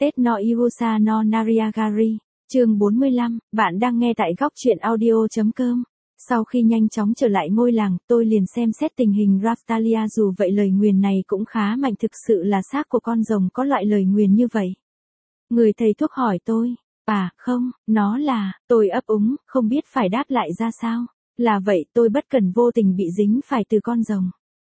Tết no Iusa no Nariagari, chương 45, bạn đang nghe tại góc truyện audio.com. Sau khi nhanh chóng trở lại ngôi làng, tôi liền xem xét tình hình Raftalia, dù vậy lời nguyền này cũng khá mạnh, thực sự là xác của con rồng có loại lời nguyền như vậy. Người thầy thuốc hỏi tôi, không, nó là, tôi ấp úng, không biết phải đáp lại ra sao. Là vậy, tôi bất cẩn vô tình bị dính phải từ con rồng.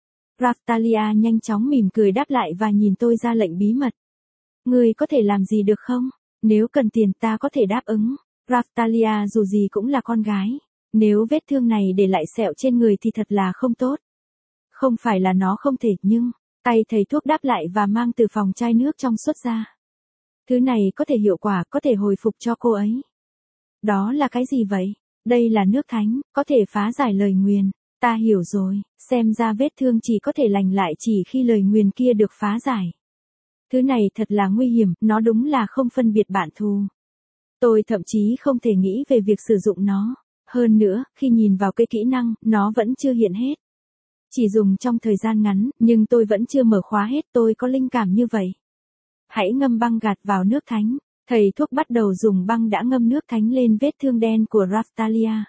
Raftalia nhanh chóng mỉm cười đáp lại và nhìn tôi ra lệnh bí mật. Người có thể làm gì được không? Nếu cần tiền ta có thể đáp ứng. Raftalia dù gì cũng là con gái. Nếu vết thương này để lại sẹo trên người thì thật là không tốt. Không phải là nó không thể, nhưng tay thầy thuốc đáp lại và mang từ phòng chai nước trong suốt ra. Thứ này có thể hiệu quả, có thể hồi phục cho cô ấy. Đó là cái gì vậy? Đây là nước thánh, có thể phá giải lời nguyền. Ta hiểu rồi, xem ra vết thương chỉ có thể lành lại chỉ khi lời nguyền kia được phá giải. Thứ này thật là nguy hiểm, nó đúng là không phân biệt bạn thù. Tôi thậm chí không thể nghĩ về việc sử dụng nó. Hơn nữa, khi nhìn vào cái kỹ năng, nó vẫn chưa hiện hết. Chỉ dùng trong thời gian ngắn, nhưng tôi vẫn chưa mở khóa hết, tôi có linh cảm như vậy. Hãy ngâm băng gạt vào nước thánh. Thầy thuốc bắt đầu dùng băng đã ngâm nước thánh lên vết thương đen của Raftalia.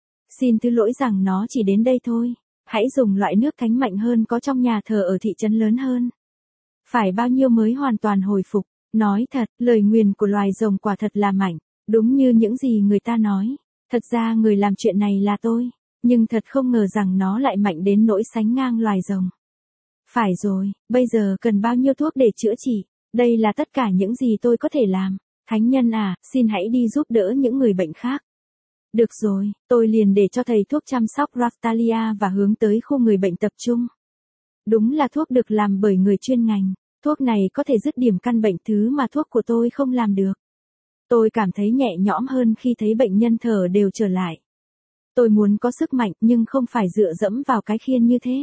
Xin thứ lỗi rằng nó chỉ đến đây thôi. Hãy dùng loại nước thánh mạnh hơn có trong nhà thờ ở thị trấn lớn hơn. Phải bao nhiêu mới hoàn toàn hồi phục? Nói thật, lời nguyền của loài rồng quả thật là mạnh. Đúng như những gì người ta nói. Thật ra người làm chuyện này là tôi. Nhưng thật không ngờ rằng nó lại mạnh đến nỗi sánh ngang loài rồng. Phải rồi, bây giờ cần bao nhiêu thuốc để chữa trị? Đây là tất cả những gì tôi có thể làm. Thánh nhân à, xin hãy đi giúp đỡ những người bệnh khác. Được rồi, tôi liền để cho thầy thuốc chăm sóc Raftalia và hướng tới khu người bệnh tập trung. Đúng là thuốc được làm bởi người chuyên ngành. Thuốc này có thể dứt điểm căn bệnh, thứ mà thuốc của tôi không làm được. Tôi cảm thấy nhẹ nhõm hơn khi thấy bệnh nhân thở đều trở lại. Tôi muốn có sức mạnh nhưng không phải dựa dẫm vào cái khiên như thế.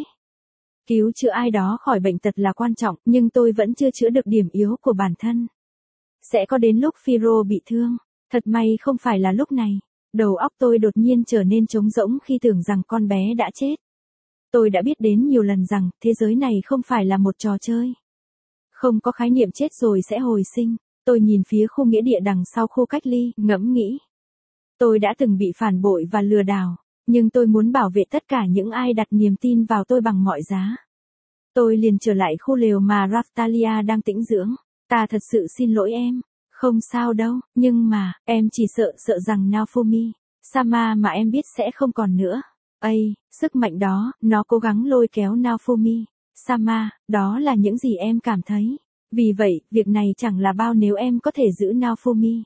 Cứu chữa ai đó khỏi bệnh tật là quan trọng, nhưng tôi vẫn chưa chữa được điểm yếu của bản thân. Sẽ có đến lúc Phiro bị thương. Thật may không phải là lúc này. Đầu óc tôi đột nhiên trở nên trống rỗng khi tưởng rằng con bé đã chết. Tôi đã biết đến nhiều lần rằng thế giới này không phải là một trò chơi. Không có khái niệm chết rồi sẽ hồi sinh. Tôi nhìn phía khu nghĩa địa đằng sau khu cách ly, ngẫm nghĩ. Tôi đã từng bị phản bội và lừa đảo, nhưng tôi muốn bảo vệ tất cả những ai đặt niềm tin vào tôi bằng mọi giá. Tôi liền trở lại khu lều mà Raftalia đang tĩnh dưỡng. Ta thật sự xin lỗi em. Không sao đâu, nhưng mà, em chỉ sợ rằng Naofumi, Sama mà em biết sẽ không còn nữa. Sức mạnh đó, nó cố gắng lôi kéo Naofumi, Sama, đó là những gì em cảm thấy. Vì vậy, việc này chẳng là bao nếu em có thể giữ Naofumi.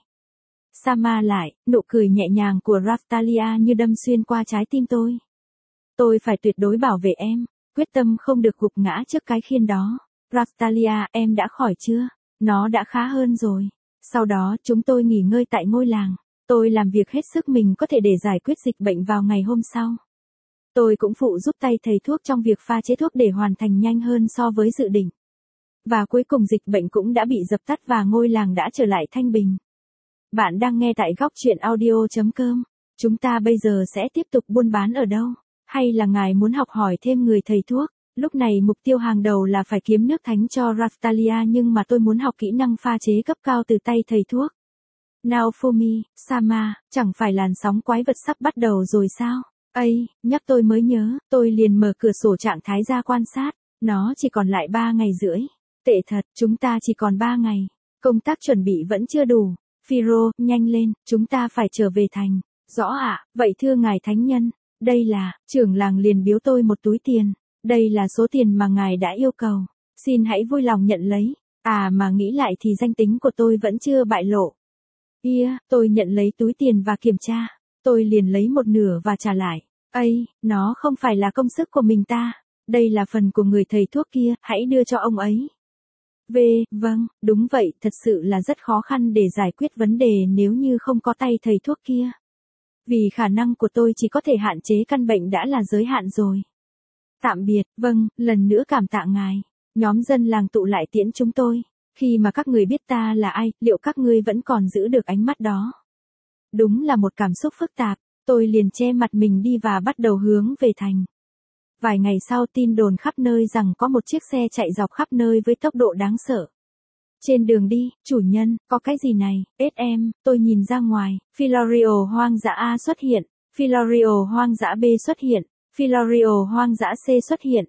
Sama lại, nụ cười nhẹ nhàng của Raftalia như đâm xuyên qua trái tim tôi. Tôi phải tuyệt đối bảo vệ em, quyết tâm không được gục ngã trước cái khiên đó. Raftalia, em đã khỏi chưa? Nó đã khá hơn rồi. Sau đó, chúng tôi nghỉ ngơi tại ngôi làng. Tôi làm việc hết sức mình có thể để giải quyết dịch bệnh vào ngày hôm sau. Tôi cũng phụ giúp tay thầy thuốc trong việc pha chế thuốc để hoàn thành nhanh hơn so với dự định. Và cuối cùng dịch bệnh cũng đã bị dập tắt và ngôi làng đã trở lại thanh bình. Bạn đang nghe tại góc truyện audio.com. Chúng ta bây giờ sẽ tiếp tục buôn bán ở đâu? Hay là ngài muốn học hỏi thêm người thầy thuốc? Lúc này mục tiêu hàng đầu là phải kiếm nước thánh cho Raftalia, nhưng mà tôi muốn học kỹ năng pha chế cấp cao từ tay thầy thuốc. Naofumi, Sama, chẳng phải làn sóng quái vật sắp bắt đầu rồi sao? Nhắc tôi mới nhớ, tôi liền mở cửa sổ trạng thái ra quan sát. Nó chỉ còn lại 3 ngày rưỡi. Tệ thật, chúng ta chỉ còn 3 ngày. Công tác chuẩn bị vẫn chưa đủ. Phiro, nhanh lên, chúng ta phải trở về thành. Rõ ạ, vậy thưa ngài thánh nhân, đây là, trưởng làng liền biếu tôi một túi tiền. Đây là số tiền mà ngài đã yêu cầu. Xin hãy vui lòng nhận lấy. Mà nghĩ lại thì danh tính của tôi vẫn chưa bại lộ. Tôi nhận lấy túi tiền và kiểm tra. Tôi liền lấy một nửa và trả lại. Nó không phải là công sức của mình ta. Đây là phần của người thầy thuốc kia, hãy đưa cho ông ấy. Vâng, đúng vậy, thật sự là rất khó khăn để giải quyết vấn đề nếu như không có tay thầy thuốc kia. Vì khả năng của tôi chỉ có thể hạn chế căn bệnh đã là giới hạn rồi. Tạm biệt, vâng, lần nữa cảm tạ ngài. Nhóm dân làng tụ lại tiễn chúng tôi. Khi mà các người biết ta là ai, liệu các ngươi vẫn còn giữ được ánh mắt đó? Đúng là một cảm xúc phức tạp, tôi liền che mặt mình đi và bắt đầu hướng về thành. Vài ngày sau tin đồn khắp nơi rằng có một chiếc xe chạy dọc khắp nơi với tốc độ đáng sợ. Trên đường đi, chủ nhân, có cái gì này, SM, tôi nhìn ra ngoài, Filorio hoang dã A xuất hiện, Filorio hoang dã B xuất hiện, Filorio hoang dã C xuất hiện,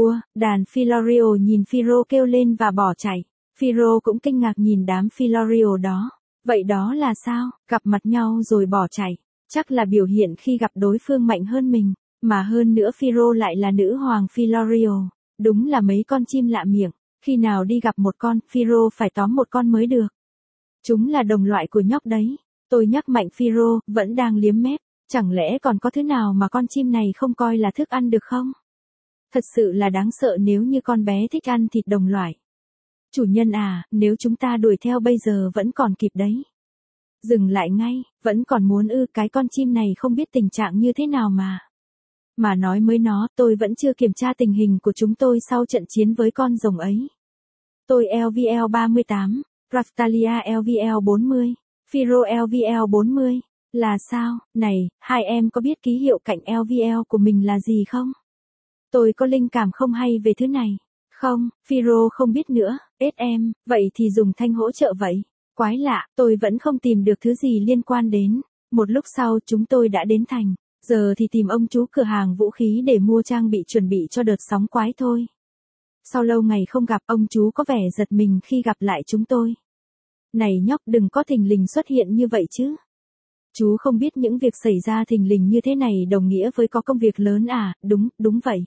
đàn Filorio nhìn Firo kêu lên và bỏ chạy. Firo cũng kinh ngạc nhìn đám Filorio đó. Vậy đó là sao, gặp mặt nhau rồi bỏ chạy. Chắc là biểu hiện khi gặp đối phương mạnh hơn mình, mà hơn nữa Firo lại là nữ hoàng Filorio. Đúng là mấy con chim lạ miệng, khi nào đi gặp một con, Firo phải tóm một con mới được. Chúng là đồng loại của nhóc đấy. Tôi nhắc mạnh Firo, vẫn đang liếm mép. Chẳng lẽ còn có thứ nào mà con chim này không coi là thức ăn được không? Thật sự là đáng sợ nếu như con bé thích ăn thịt đồng loại. Chủ nhân à, nếu chúng ta đuổi theo bây giờ vẫn còn kịp đấy. Dừng lại ngay, vẫn còn muốn cái con chim này không biết tình trạng như thế nào mà. Mà nói mới nó, tôi vẫn chưa kiểm tra tình hình của chúng tôi sau trận chiến với con rồng ấy. Tôi LVL 38, Raftalia LVL 40, Firo LVL 40. Là sao, này, hai em có biết ký hiệu cạnh LVL của mình là gì không? Tôi có linh cảm không hay về thứ này. Không, Firo không biết nữa, SM, vậy thì dùng thanh hỗ trợ vậy. Quái lạ, tôi vẫn không tìm được thứ gì liên quan đến. Một lúc sau chúng tôi đã đến thành, giờ thì tìm ông chú cửa hàng vũ khí để mua trang bị chuẩn bị cho đợt sóng quái thôi. Sau lâu ngày không gặp, ông chú có vẻ giật mình khi gặp lại chúng tôi. Này nhóc, đừng có thình lình xuất hiện như vậy chứ. Chú không biết những việc xảy ra thình lình như thế này đồng nghĩa với có công việc lớn à, đúng vậy.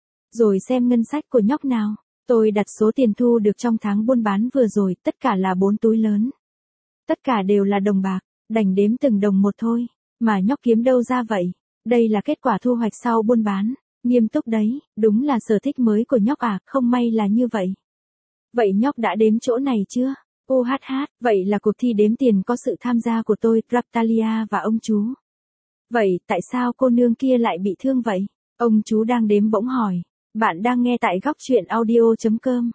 Rồi xem ngân sách của nhóc nào, tôi đặt số tiền thu được trong tháng buôn bán vừa rồi, tất cả là 4 túi lớn. Tất cả đều là đồng bạc, đành đếm từng đồng một thôi, mà nhóc kiếm đâu ra vậy? Đây là kết quả thu hoạch sau buôn bán, nghiêm túc đấy, đúng là sở thích mới của nhóc à, không may là như vậy. Vậy nhóc đã đếm chỗ này chưa? Vậy là cuộc thi đếm tiền có sự tham gia của tôi, Raftalia và ông chú. Vậy, tại sao cô nương kia lại bị thương vậy? Ông chú đang đếm bỗng hỏi. Bạn đang nghe tại góc truyện audio.com.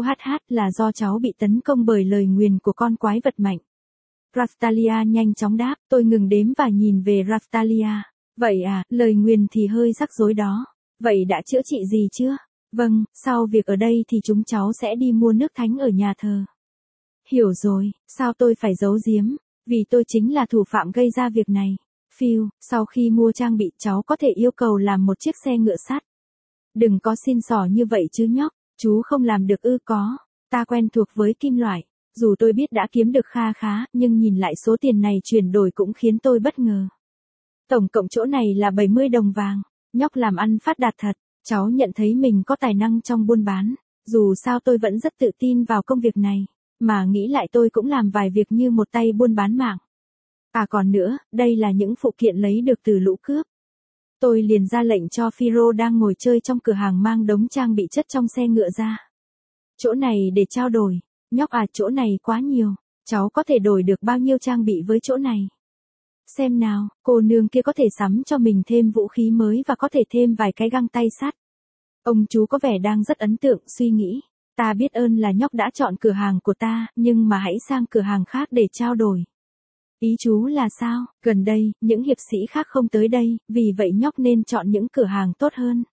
Là do cháu bị tấn công bởi lời nguyền của con quái vật mạnh. Raftalia nhanh chóng đáp, tôi ngừng đếm và nhìn về Raftalia. Vậy à, lời nguyền thì hơi rắc rối đó. Vậy đã chữa trị gì chưa? Vâng, sau việc ở đây thì chúng cháu sẽ đi mua nước thánh ở nhà thờ. Hiểu rồi, sao tôi phải giấu giếm? Vì tôi chính là thủ phạm gây ra việc này. Phiêu, sau khi mua trang bị cháu có thể yêu cầu làm một chiếc xe ngựa sắt. Đừng có xin xỏ như vậy chứ nhóc, chú không làm được có. Ta quen thuộc với kim loại, dù tôi biết đã kiếm được kha khá, nhưng nhìn lại số tiền này chuyển đổi cũng khiến tôi bất ngờ. Tổng cộng chỗ này là 70 đồng vàng, nhóc làm ăn phát đạt thật, cháu nhận thấy mình có tài năng trong buôn bán, dù sao tôi vẫn rất tự tin vào công việc này, mà nghĩ lại tôi cũng làm vài việc như một tay buôn bán mạng. À còn nữa, đây là những phụ kiện lấy được từ lũ cướp. Tôi liền ra lệnh cho Firo đang ngồi chơi trong cửa hàng mang đống trang bị chất trong xe ngựa ra. Chỗ này để trao đổi, nhóc à chỗ này quá nhiều, cháu có thể đổi được bao nhiêu trang bị với chỗ này. Xem nào, cô nương kia có thể sắm cho mình thêm vũ khí mới và có thể thêm vài cái găng tay sắt. Ông chú có vẻ đang rất ấn tượng, suy nghĩ. Ta biết ơn là nhóc đã chọn cửa hàng của ta, nhưng mà hãy sang cửa hàng khác để trao đổi. Ý chú là sao? Gần đây, những hiệp sĩ khác không tới đây, vì vậy nhóc nên chọn những cửa hàng tốt hơn.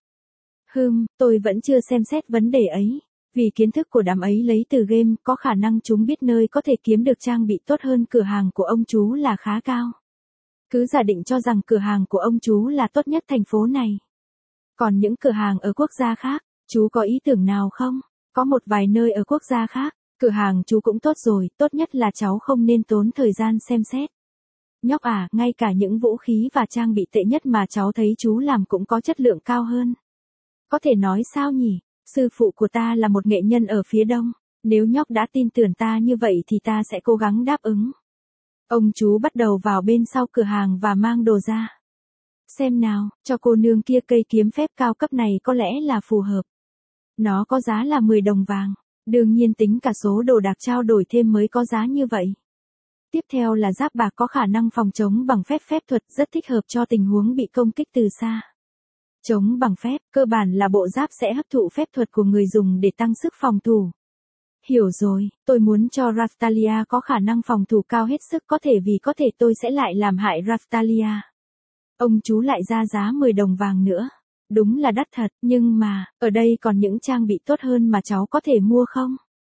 Tôi vẫn chưa xem xét vấn đề ấy. Vì kiến thức của đám ấy lấy từ game, có khả năng chúng biết nơi có thể kiếm được trang bị tốt hơn cửa hàng của ông chú là khá cao. Cứ giả định cho rằng cửa hàng của ông chú là tốt nhất thành phố này. Còn những cửa hàng ở quốc gia khác, chú có ý tưởng nào không? Có một vài nơi ở quốc gia khác, cửa hàng chú cũng tốt rồi, tốt nhất là cháu không nên tốn thời gian xem xét. Nhóc à, ngay cả những vũ khí và trang bị tệ nhất mà cháu thấy chú làm cũng có chất lượng cao hơn. Có thể nói sao nhỉ? Sư phụ của ta là một nghệ nhân ở phía đông. Nếu nhóc đã tin tưởng ta như vậy thì ta sẽ cố gắng đáp ứng. Ông chú bắt đầu vào bên sau cửa hàng và mang đồ ra. Xem nào, cho cô nương kia cây kiếm phép cao cấp này có lẽ là phù hợp. Nó có giá là 10 đồng vàng. Đương nhiên tính cả số đồ đạc trao đổi thêm mới có giá như vậy. Tiếp theo là giáp bạc có khả năng phòng chống bằng phép thuật, rất thích hợp cho tình huống bị công kích từ xa. Chống bằng phép, cơ bản là bộ giáp sẽ hấp thụ phép thuật của người dùng để tăng sức phòng thủ. Hiểu rồi, tôi muốn cho Raftalia có khả năng phòng thủ cao hết sức có thể vì có thể tôi sẽ lại làm hại Raftalia. Ông chú lại ra giá 10 đồng vàng nữa. Đúng là đắt thật, nhưng mà, ở đây còn những trang bị tốt hơn mà cháu có thể mua không?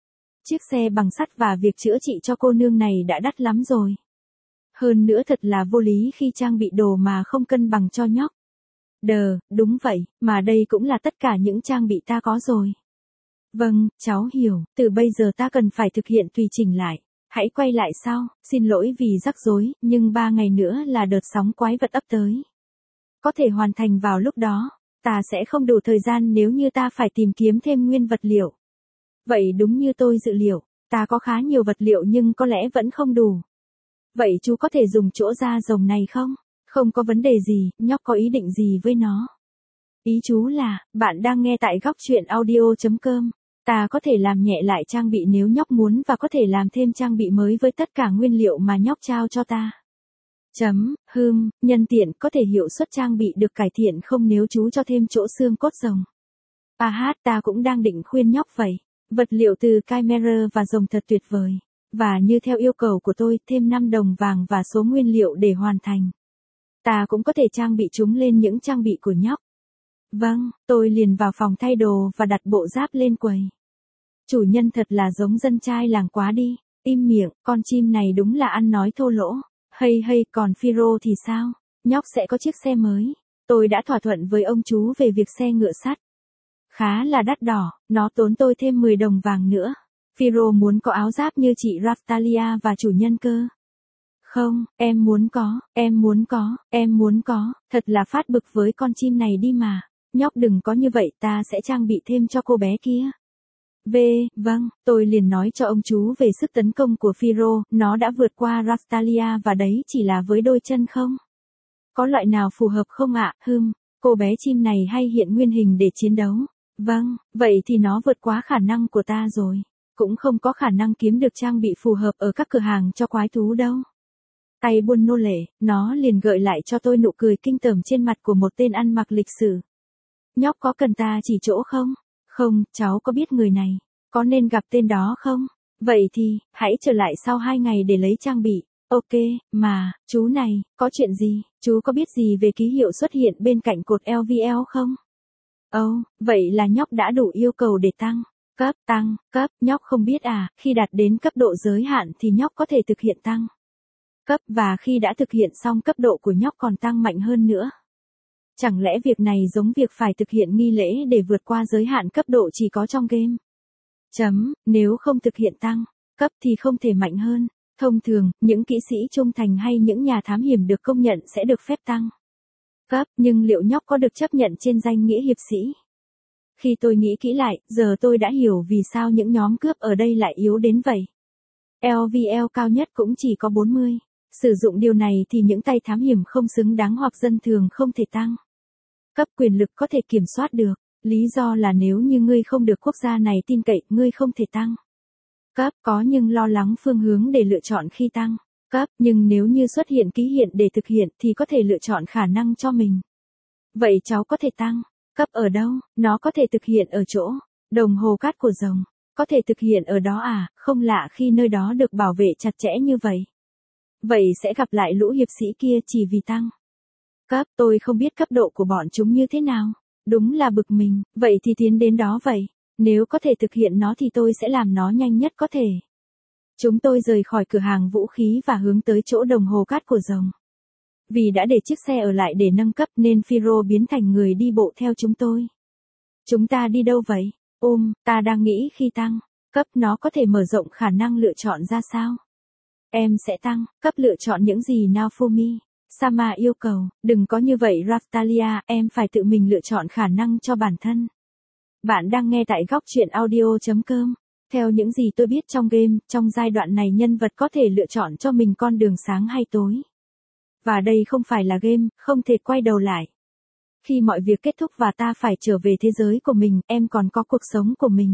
chiếc xe bằng sắt và việc chữa trị cho cô nương này đã đắt lắm rồi. Hơn nữa thật là vô lý khi trang bị đồ mà không cân bằng cho nhóc. Đúng vậy, mà đây cũng là tất cả những trang bị ta có rồi. Vâng, cháu hiểu, từ bây giờ ta cần phải thực hiện tùy chỉnh lại. Hãy quay lại sau, xin lỗi vì rắc rối, nhưng 3 ngày nữa là đợt sóng quái vật ấp tới. Có thể hoàn thành vào lúc đó, ta sẽ không đủ thời gian nếu như ta phải tìm kiếm thêm nguyên vật liệu. Vậy đúng như tôi dự liệu, ta có khá nhiều vật liệu nhưng có lẽ vẫn không đủ. Vậy chú có thể dùng chỗ da rồng này không? Không có vấn đề gì, nhóc có ý định gì với nó? Ý chú là, bạn đang nghe tại góc truyện audio.com. Ta có thể làm nhẹ lại trang bị nếu nhóc muốn và có thể làm thêm trang bị mới với tất cả nguyên liệu mà nhóc trao cho ta. Nhân tiện có thể hiệu suất trang bị được cải thiện không nếu chú cho thêm chỗ xương cốt rồng. Ta cũng đang định khuyên nhóc vậy. Vật liệu từ Chimera và rồng thật tuyệt vời. Và như theo yêu cầu của tôi, thêm 5 đồng vàng và số nguyên liệu để hoàn thành. Ta cũng có thể trang bị chúng lên những trang bị của nhóc. Vâng, tôi liền vào phòng thay đồ và đặt bộ giáp lên quầy. Chủ nhân thật là giống dân trai làng quá đi. Im miệng, con chim này đúng là ăn nói thô lỗ. Còn Phiro thì sao? Nhóc sẽ có chiếc xe mới. Tôi đã thỏa thuận với ông chú về việc xe ngựa sắt. Khá là đắt đỏ, nó tốn tôi thêm 10 đồng vàng nữa. Phiro muốn có áo giáp như chị Raftalia và chủ nhân cơ. Không, em muốn có, thật là phát bực với con chim này đi mà. Nhóc đừng có như vậy, ta sẽ trang bị thêm cho cô bé kia. Vâng, tôi liền nói cho ông chú về sức tấn công của Phiro, nó đã vượt qua Raftalia và đấy chỉ là với đôi chân không? Có loại nào phù hợp không ạ? Cô bé chim này hay hiện nguyên hình để chiến đấu. Vâng, vậy thì nó vượt quá khả năng của ta rồi. Cũng không có khả năng kiếm được trang bị phù hợp ở các cửa hàng cho quái thú đâu. Tay buôn nô lệ, nó liền gợi lại cho tôi nụ cười kinh tởm trên mặt của một tên ăn mặc lịch sự. Nhóc có cần ta chỉ chỗ không? Không, cháu có biết người này. Có nên gặp tên đó không? Vậy thì, hãy trở lại sau 2 ngày để lấy trang bị. Ok, mà, chú này, có chuyện gì? Chú có biết gì về ký hiệu xuất hiện bên cạnh cột LVL không? Vậy là nhóc đã đủ yêu cầu để tăng cấp, nhóc không biết à, khi đạt đến cấp độ giới hạn thì nhóc có thể thực hiện tăng cấp và khi đã thực hiện xong cấp độ của nhóc còn tăng mạnh hơn nữa. Chẳng lẽ việc này giống việc phải thực hiện nghi lễ để vượt qua giới hạn cấp độ chỉ có trong game? Nếu không thực hiện tăng cấp thì không thể mạnh hơn. Thông thường, những kỹ sĩ trung thành hay những nhà thám hiểm được công nhận sẽ được phép tăng cấp, nhưng liệu nhóc có được chấp nhận trên danh nghĩa hiệp sĩ? Khi tôi nghĩ kỹ lại, giờ tôi đã hiểu vì sao những nhóm cướp ở đây lại yếu đến vậy. LVL cao nhất cũng chỉ có 40. Sử dụng điều này thì những tay thám hiểm không xứng đáng hoặc dân thường không thể tăng cấp quyền lực có thể kiểm soát được. Lý do là nếu như ngươi không được quốc gia này tin cậy, ngươi không thể tăng cấp, có nhưng lo lắng phương hướng để lựa chọn khi tăng cấp, nhưng nếu như xuất hiện ký hiện để thực hiện thì có thể lựa chọn khả năng cho mình. Vậy cháu có thể tăng cấp ở đâu? Nó có thể thực hiện ở chỗ đồng hồ cát của rồng. Có thể thực hiện ở đó à? Không lạ khi nơi đó được bảo vệ chặt chẽ như vậy. Vậy sẽ gặp lại lũ hiệp sĩ kia chỉ vì tăng cấp. Tôi không biết cấp độ của bọn chúng như thế nào. Đúng là bực mình. Vậy thì tiến đến đó vậy. Nếu có thể thực hiện nó thì tôi sẽ làm nó nhanh nhất có thể. Chúng tôi rời khỏi cửa hàng vũ khí và hướng tới chỗ đồng hồ cát của rồng. Vì đã để chiếc xe ở lại để nâng cấp nên Phiro biến thành người đi bộ theo chúng tôi. Chúng ta đi đâu vậy? Ta đang nghĩ khi tăng cấp nó có thể mở rộng khả năng lựa chọn ra sao? Em sẽ tăng cấp lựa chọn những gì Naofumi? Sama yêu cầu, đừng có như vậy Raftalia, em phải tự mình lựa chọn khả năng cho bản thân. Bạn đang nghe tại góc truyện audio.com. Theo những gì tôi biết trong game, trong giai đoạn này nhân vật có thể lựa chọn cho mình con đường sáng hay tối. Và đây không phải là game, không thể quay đầu lại. Khi mọi việc kết thúc và ta phải trở về thế giới của mình, em còn có cuộc sống của mình.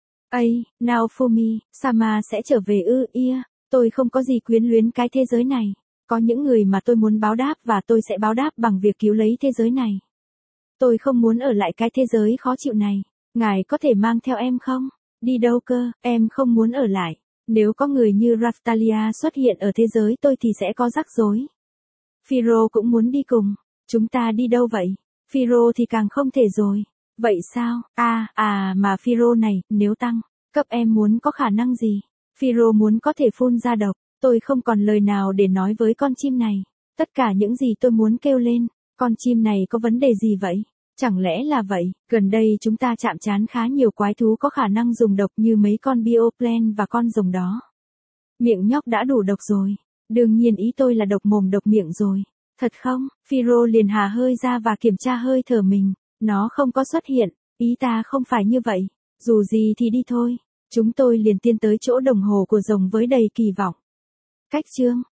Naofumi, Sama sẽ trở về tôi không có gì quyến luyến cái thế giới này. Có những người mà tôi muốn báo đáp và tôi sẽ báo đáp bằng việc cứu lấy thế giới này. Tôi không muốn ở lại cái thế giới khó chịu này. Ngài có thể mang theo em không? Đi đâu cơ, em không muốn ở lại. Nếu có người như Raftalia xuất hiện ở thế giới tôi thì sẽ có rắc rối. Phiro cũng muốn đi cùng. Chúng ta đi đâu vậy? Phiro thì càng không thể rồi. Vậy sao? Mà Phiro này, nếu tăng Cấp em muốn có khả năng gì? Phiro muốn có thể phun ra độc. Tôi không còn lời nào để nói với con chim này. Tất cả những gì tôi muốn kêu lên, con chim này có vấn đề gì vậy? Chẳng lẽ là vậy, gần đây chúng ta chạm trán khá nhiều quái thú có khả năng dùng độc như mấy con Bioplan và con rồng đó. Miệng nhóc đã đủ độc rồi. Đương nhiên ý tôi là độc mồm độc miệng rồi. Thật không? Phiro liền hà hơi ra và kiểm tra hơi thở mình. Nó không có xuất hiện. Ý ta không phải như vậy. Dù gì thì đi thôi. Chúng tôi liền tiến tới chỗ đồng hồ của rồng với đầy kỳ vọng. Cách chương